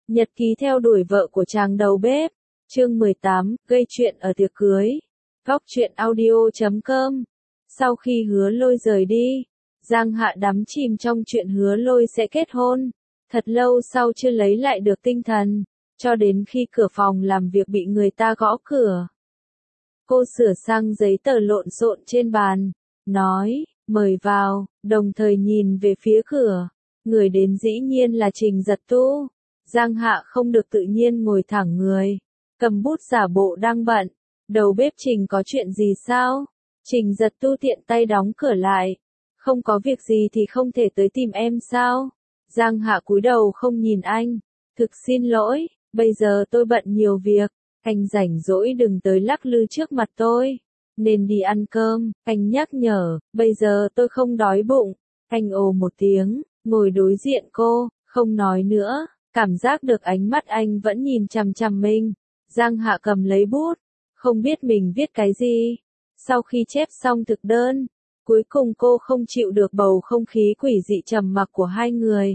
Nhật ký theo đuổi vợ của chàng đầu bếp. Chương 18, gây chuyện ở tiệc cưới. Góc truyện audio.com. Sau khi Hứa Lôi rời đi, Giang Hạ đắm chìm trong chuyện Hứa Lôi sẽ kết hôn. Thật lâu sau chưa lấy lại được tinh thần, cho đến khi cửa phòng làm việc bị người ta gõ cửa. Cô sửa sang giấy tờ lộn xộn trên bàn, nói, mời vào, đồng thời nhìn về phía cửa. Người đến dĩ nhiên là Trình Giật Tu. Giang Hạ không được tự nhiên ngồi thẳng người, cầm bút giả bộ đang bận. Đầu bếp Trình có chuyện gì sao? Trình Giật Tu tiện tay đóng cửa lại. Không có việc gì thì không thể tới tìm em sao? Giang Hạ cúi đầu không nhìn anh. Thực xin lỗi, bây giờ tôi bận nhiều việc. Anh rảnh rỗi đừng tới lắc lư trước mặt tôi. Nên đi ăn cơm, anh nhắc nhở, bây giờ tôi không đói bụng. Anh ồ một tiếng, ngồi đối diện cô, không nói nữa. Cảm giác được ánh mắt anh vẫn nhìn chằm chằm mình. Giang Hạ cầm lấy bút, không biết mình viết cái gì. Sau khi chép xong thực đơn, cuối cùng cô không chịu được bầu không khí quỷ dị trầm mặc của hai người.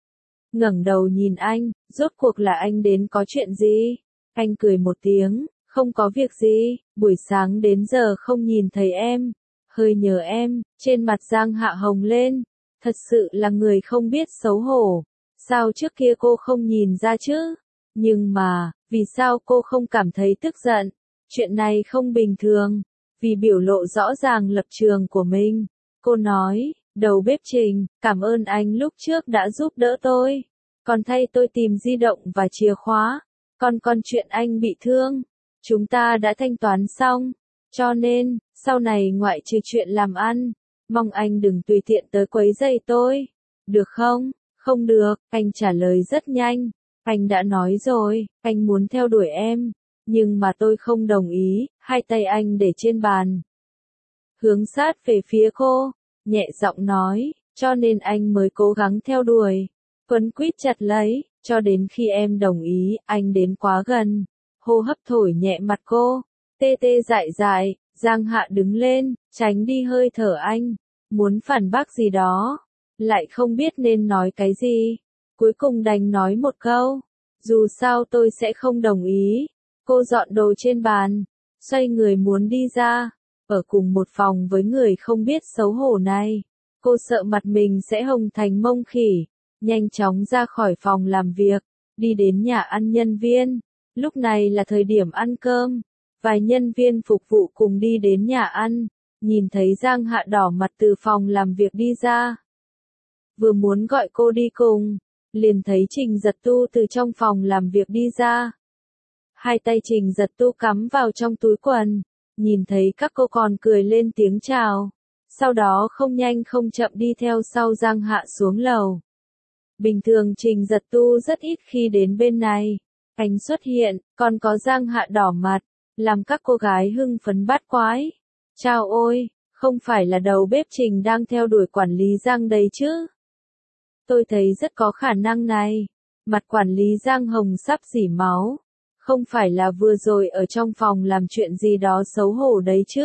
Ngẩng đầu nhìn anh, rốt cuộc là anh đến có chuyện gì? Anh cười một tiếng, không có việc gì, buổi sáng đến giờ không nhìn thấy em, hơi nhớ em. Trên mặt Giang Hạ hồng lên, thật sự là người không biết xấu hổ. Sao trước kia cô không nhìn ra chứ? Nhưng mà, vì sao cô không cảm thấy tức giận? Chuyện này không bình thường. Vì biểu lộ rõ ràng lập trường của mình, cô nói, đầu bếp Trình, cảm ơn anh lúc trước đã giúp đỡ tôi. Còn thay tôi tìm di động và chìa khóa. Còn chuyện anh bị thương, chúng ta đã thanh toán xong. Cho nên, sau này ngoại trừ chuyện làm ăn, mong anh đừng tùy tiện tới quấy rầy tôi. Được không? Không được, anh trả lời rất nhanh. Anh đã nói rồi, anh muốn theo đuổi em. Nhưng mà tôi không đồng ý. Hai tay anh để trên bàn, hướng sát về phía cô, nhẹ giọng nói, cho nên anh mới cố gắng theo đuổi. Quấn quýt chặt lấy, cho đến khi em đồng ý. Anh đến quá gần, hô hấp thổi nhẹ mặt cô, tê tê dại dại. Giang Hạ đứng lên, tránh đi hơi thở anh, muốn phản bác gì đó, lại không biết nên nói cái gì. Cuối cùng đành nói một câu, dù sao tôi sẽ không đồng ý. Cô dọn đồ trên bàn, xoay người muốn đi ra. Ở cùng một phòng với người không biết xấu hổ này, cô sợ mặt mình sẽ hồng thành mông khỉ. Nhanh chóng ra khỏi phòng làm việc, đi đến nhà ăn nhân viên. Lúc này là thời điểm ăn cơm. Vài nhân viên phục vụ cùng đi đến nhà ăn, nhìn thấy Giang Hạ đỏ mặt từ phòng làm việc đi ra. Vừa muốn gọi cô đi cùng, liền thấy Trình Giật Tu từ trong phòng làm việc đi ra. Hai tay Trình Giật Tu cắm vào trong túi quần, nhìn thấy các cô còn cười lên tiếng chào. Sau đó không nhanh không chậm đi theo sau Giang Hạ xuống lầu. Bình thường Trình Giật Tu rất ít khi đến bên này. Anh xuất hiện, còn có Giang Hạ đỏ mặt, làm các cô gái hưng phấn bát quái. Chao ôi, không phải là đầu bếp Trình đang theo đuổi quản lý Giang đấy chứ? Tôi thấy rất có khả năng này. Mặt quản lý Giang hồng sắp rỉ máu. Không phải là vừa rồi ở trong phòng làm chuyện gì đó xấu hổ đấy chứ?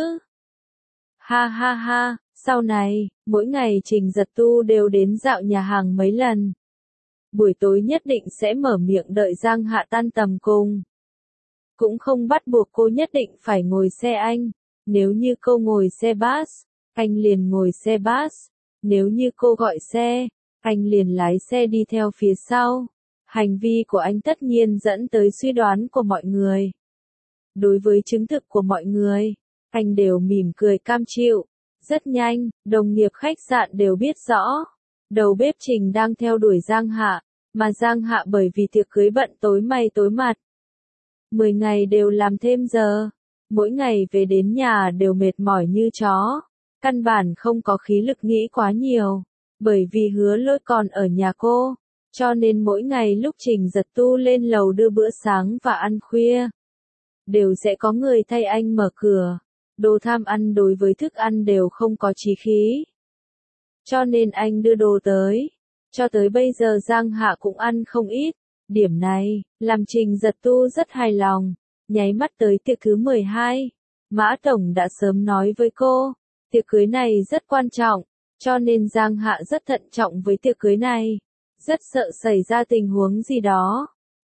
Ha ha ha, sau này, mỗi ngày Trình Giật Tu đều đến dạo nhà hàng mấy lần. Buổi tối nhất định sẽ mở miệng đợi Giang Hạ tan tầm cùng. Cũng không bắt buộc cô nhất định phải ngồi xe anh. Nếu như cô ngồi xe bus, anh liền ngồi xe bus. Nếu như cô gọi xe, anh liền lái xe đi theo phía sau. Hành vi của anh tất nhiên dẫn tới suy đoán của mọi người. Đối với chứng thực của mọi người, anh đều mỉm cười cam chịu. Rất nhanh, đồng nghiệp khách sạn đều biết rõ. Đầu bếp Trình đang theo đuổi Giang Hạ, mà Giang Hạ bởi vì tiệc cưới bận tối mày tối mặt. 10 ngày đều làm thêm giờ. Mỗi ngày về đến nhà đều mệt mỏi như chó. Căn bản không có khí lực nghĩ quá nhiều. Bởi vì Hứa Lôi còn ở nhà cô. Cho nên mỗi ngày lúc Trình Giật Tu lên lầu đưa bữa sáng và ăn khuya, đều sẽ có người thay anh mở cửa. Đồ tham ăn đối với thức ăn đều không có chí khí. Cho nên anh đưa đồ tới. Cho tới bây giờ Giang Hạ cũng ăn không ít. Điểm này, làm Trình Giật Tu rất hài lòng. Nháy mắt tới tiệc thứ 12. Mã Tổng đã sớm nói với cô, tiệc cưới này rất quan trọng. Cho nên Giang Hạ rất thận trọng với tiệc cưới này. Rất sợ xảy ra tình huống gì đó.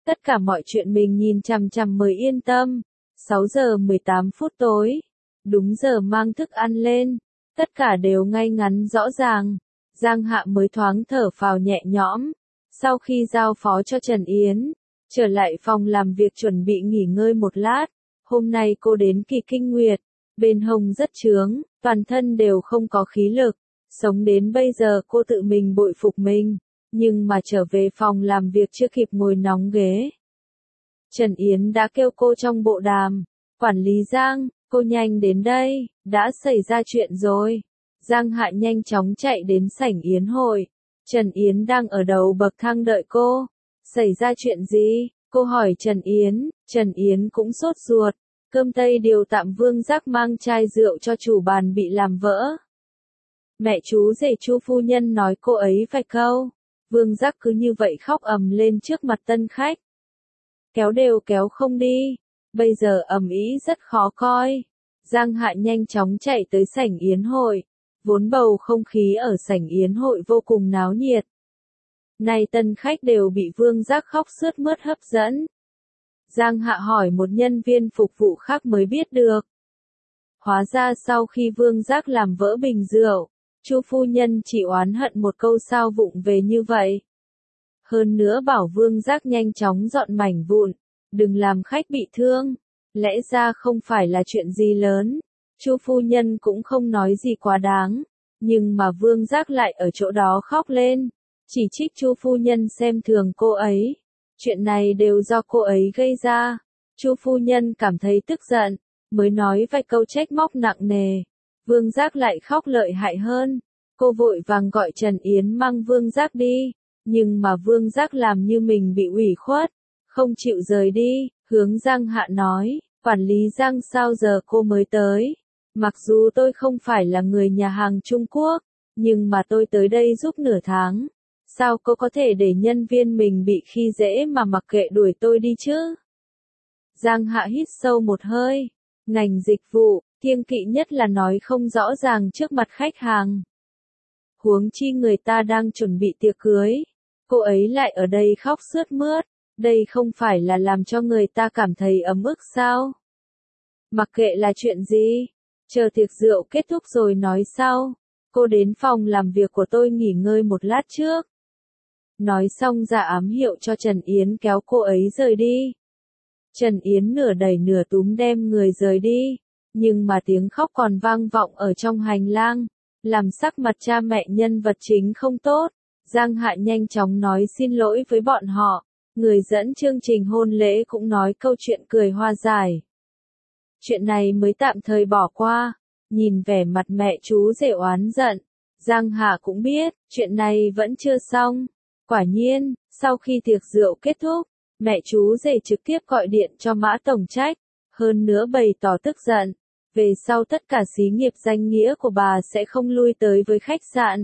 Tất cả mọi chuyện mình nhìn chằm chằm mới yên tâm. 6 giờ 18 phút tối. Đúng giờ mang thức ăn lên. Tất cả đều ngay ngắn rõ ràng. Giang Hạ mới thoáng thở phào nhẹ nhõm. Sau khi giao phó cho Trần Yến, trở lại phòng làm việc chuẩn bị nghỉ ngơi một lát. Hôm nay cô đến kỳ kinh nguyệt. Bên hông rất chướng, toàn thân đều không có khí lực. Sống đến bây giờ cô tự mình bội phục mình. Nhưng mà trở về phòng làm việc chưa kịp ngồi nóng ghế. Trần Yến đã kêu cô trong bộ đàm. Quản lý Giang, cô nhanh đến đây, đã xảy ra chuyện rồi. Giang Hạ nhanh chóng chạy đến sảnh yến hội. Trần Yến đang ở đầu bậc thang đợi cô. Xảy ra chuyện gì? Cô hỏi Trần Yến. Trần Yến cũng sốt ruột. Cơm tây điều tạm Vương Giác mang chai rượu cho chủ bàn bị làm vỡ. Mẹ chú rể Chu phu nhân nói cô ấy vài câu. Vương Giác cứ như vậy khóc ầm lên trước mặt tân khách. Kéo đều kéo không đi. Bây giờ ầm ĩ rất khó coi. Giang Hạ nhanh chóng chạy tới sảnh yến hội. Vốn bầu không khí ở sảnh yến hội vô cùng náo nhiệt. Nay tân khách đều bị Vương Giác khóc sướt mướt hấp dẫn. Giang Hạ hỏi một nhân viên phục vụ khác mới biết được. Hóa ra sau khi Vương Giác làm vỡ bình rượu, Chu phu nhân chỉ oán hận một câu sao vụng về như vậy. Hơn nữa bảo Vương Giác nhanh chóng dọn mảnh vụn, đừng làm khách bị thương. Lẽ ra không phải là chuyện gì lớn, Chu phu nhân cũng không nói gì quá đáng, nhưng mà Vương Giác lại ở chỗ đó khóc lên, chỉ trích Chu phu nhân xem thường cô ấy. Chuyện này đều do cô ấy gây ra. Chu phu nhân cảm thấy tức giận, mới nói vài câu trách móc nặng nề. Vương Giác lại khóc lợi hại hơn. Cô vội vàng gọi Trần Yến mang Vương Giác đi, nhưng mà Vương Giác làm như mình bị ủy khuất, không chịu rời đi. Hướng Giang Hạ nói, quản lý Giang sao giờ cô mới tới? Mặc dù tôi không phải là người nhà hàng Trung Quốc, nhưng mà tôi tới đây giúp nửa tháng. Sao cô có thể để nhân viên mình bị khi dễ mà mặc kệ đuổi tôi đi chứ? Giang Hạ hít sâu một hơi. Ngành dịch vụ, kiêng kỵ nhất là nói không rõ ràng trước mặt khách hàng. Huống chi người ta đang chuẩn bị tiệc cưới. Cô ấy lại ở đây khóc sướt mướt. Đây không phải là làm cho người ta cảm thấy ấm ức sao? Mặc kệ là chuyện gì, chờ tiệc rượu kết thúc rồi nói sau. Cô đến phòng làm việc của tôi nghỉ ngơi một lát trước. Nói xong ra ám hiệu cho Trần Yến kéo cô ấy rời đi. Trần Yến nửa đẩy nửa túm đem người rời đi, nhưng mà tiếng khóc còn vang vọng ở trong hành lang, làm sắc mặt cha mẹ nhân vật chính không tốt. Giang Hạ nhanh chóng nói xin lỗi với bọn họ, người dẫn chương trình hôn lễ cũng nói câu chuyện cười hoa giải. Chuyện này mới tạm thời bỏ qua, nhìn vẻ mặt mẹ chú rể oán giận, Giang Hạ cũng biết, chuyện này vẫn chưa xong. Quả nhiên, sau khi tiệc rượu kết thúc, mẹ chú rể trực tiếp gọi điện cho Mã tổng trách, hơn nữa bày tỏ tức giận. Về sau tất cả xí nghiệp danh nghĩa của bà sẽ không lui tới với khách sạn.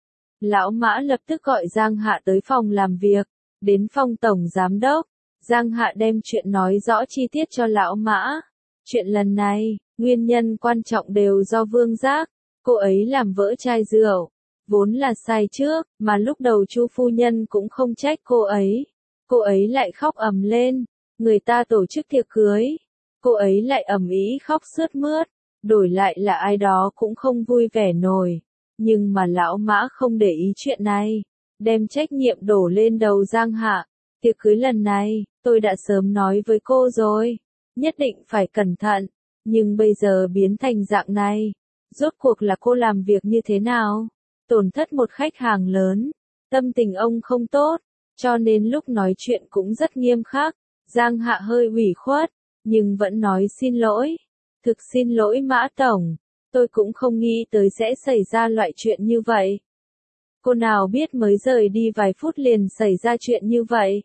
Lão Mã lập tức gọi Giang Hạ tới phòng làm việc, đến phòng tổng giám đốc. Giang Hạ đem chuyện nói rõ chi tiết cho Lão Mã. Chuyện lần này, nguyên nhân quan trọng đều do Vương Giác, cô ấy làm vỡ chai rượu. Vốn là sai trước, mà lúc đầu Chu phu nhân cũng không trách cô ấy. Cô ấy lại khóc ầm lên, người ta tổ chức tiệc cưới. Cô ấy lại ầm ĩ khóc sướt mướt, đổi lại là ai đó cũng không vui vẻ nổi. Nhưng mà Lão Mã không để ý chuyện này, đem trách nhiệm đổ lên đầu Giang Hạ. Tiệc cưới lần này, tôi đã sớm nói với cô rồi, nhất định phải cẩn thận, nhưng bây giờ biến thành dạng này. Rốt cuộc là cô làm việc như thế nào? Tổn thất một khách hàng lớn, tâm tình ông không tốt, cho nên lúc nói chuyện cũng rất nghiêm khắc. Giang Hạ hơi ủy khuất, nhưng vẫn nói xin lỗi. Thực xin lỗi Mã tổng, tôi cũng không nghĩ tới sẽ xảy ra loại chuyện như vậy. Cô nào biết mới rời đi vài phút liền xảy ra chuyện như vậy.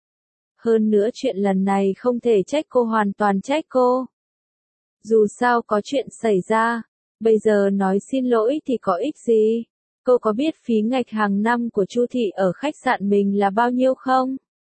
Hơn nữa chuyện lần này không thể trách cô, hoàn toàn trách cô. Dù sao có chuyện xảy ra, bây giờ nói xin lỗi thì có ích gì? Cô có biết phí ngạch hàng năm của Chu thị ở khách sạn mình là bao nhiêu không?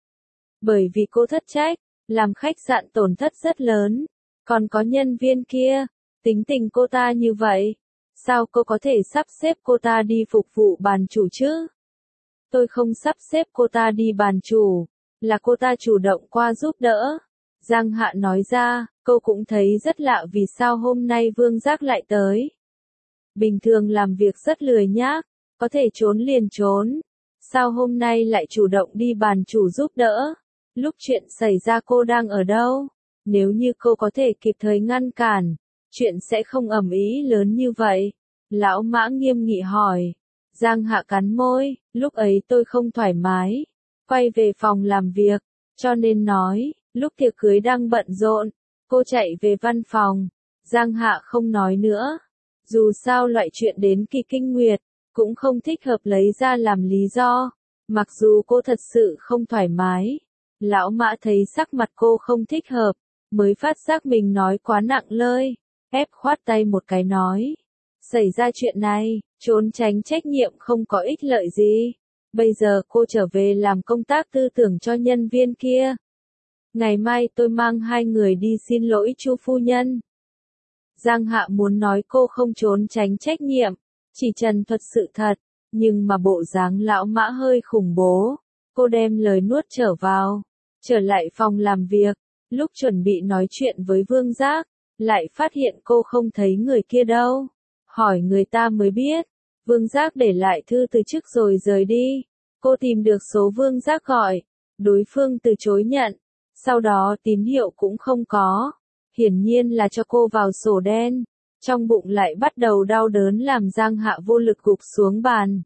Bởi vì cô thất trách, làm khách sạn tổn thất rất lớn. Còn có nhân viên kia, tính tình cô ta như vậy, sao cô có thể sắp xếp cô ta đi phục vụ bàn chủ chứ? Tôi không sắp xếp cô ta đi bàn chủ, là cô ta chủ động qua giúp đỡ. Giang Hạ nói ra, cô cũng thấy rất lạ vì sao hôm nay Vương Giác lại tới. Bình thường làm việc rất lười nhác, có thể trốn liền trốn. Sao hôm nay lại chủ động đi bàn chủ giúp đỡ? Lúc chuyện xảy ra cô đang ở đâu? Nếu như cô có thể kịp thời ngăn cản, chuyện sẽ không ầm ĩ lớn như vậy. Lão Mã nghiêm nghị hỏi. Giang Hạ cắn môi, lúc ấy tôi không thoải mái. Quay về phòng làm việc, cho nên nói, lúc tiệc cưới đang bận rộn, cô chạy về văn phòng. Giang Hạ không nói nữa. Dù sao loại chuyện đến kỳ kinh nguyệt, cũng không thích hợp lấy ra làm lý do. Mặc dù cô thật sự không thoải mái. Lão Mã thấy sắc mặt cô không thích hợp, mới phát giác mình nói quá nặng lời, ép khoát tay một cái nói. Xảy ra chuyện này, trốn tránh trách nhiệm không có ích lợi gì. Bây giờ cô trở về làm công tác tư tưởng cho nhân viên kia. Ngày mai tôi mang 2 người đi xin lỗi Chu phu nhân. Giang Hạ muốn nói cô không trốn tránh trách nhiệm, chỉ trần thuật sự thật, nhưng mà bộ dáng lão Mã hơi khủng bố. Cô đem lời nuốt trở vào, trở lại phòng làm việc, lúc chuẩn bị nói chuyện với Vương Giác, lại phát hiện cô không thấy người kia đâu. Hỏi người ta mới biết, Vương Giác để lại thư từ chức rồi rời đi. Cô tìm được số Vương Giác gọi, đối phương từ chối nhận, sau đó tín hiệu cũng không có. Hiển nhiên là cho cô vào sổ đen. Trong bụng lại bắt đầu đau đớn làm Giang Hạ vô lực gục xuống bàn.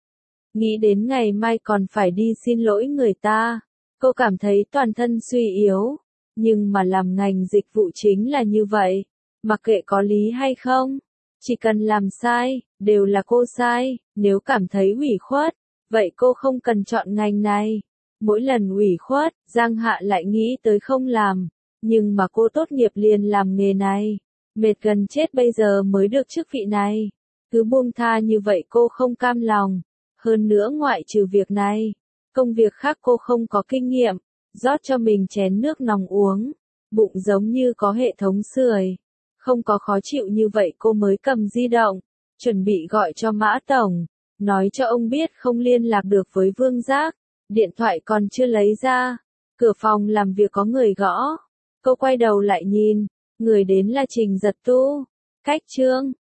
Nghĩ đến ngày mai còn phải đi xin lỗi người ta, cô cảm thấy toàn thân suy yếu. Nhưng mà làm ngành dịch vụ chính là như vậy, mặc kệ có lý hay không, chỉ cần làm sai, đều là cô sai. Nếu cảm thấy ủy khuất, vậy cô không cần chọn ngành này. Mỗi lần ủy khuất, Giang Hạ lại nghĩ tới không làm. Nhưng mà cô tốt nghiệp liền làm nghề này, mệt gần chết bây giờ mới được chức vị này. Cứ buông tha như vậy cô không cam lòng. Hơn nữa ngoại trừ việc này, công việc khác cô không có kinh nghiệm. Rót cho mình chén nước nóng uống, bụng giống như có hệ thống sưởi. Không có khó chịu như vậy cô mới cầm di động, chuẩn bị gọi cho Mã Tổng, nói cho ông biết không liên lạc được với Vương Giác. Điện thoại còn chưa lấy ra, cửa phòng làm việc có người gõ. Cô quay đầu lại nhìn, người đến là Trình Giật Tu. Cách chương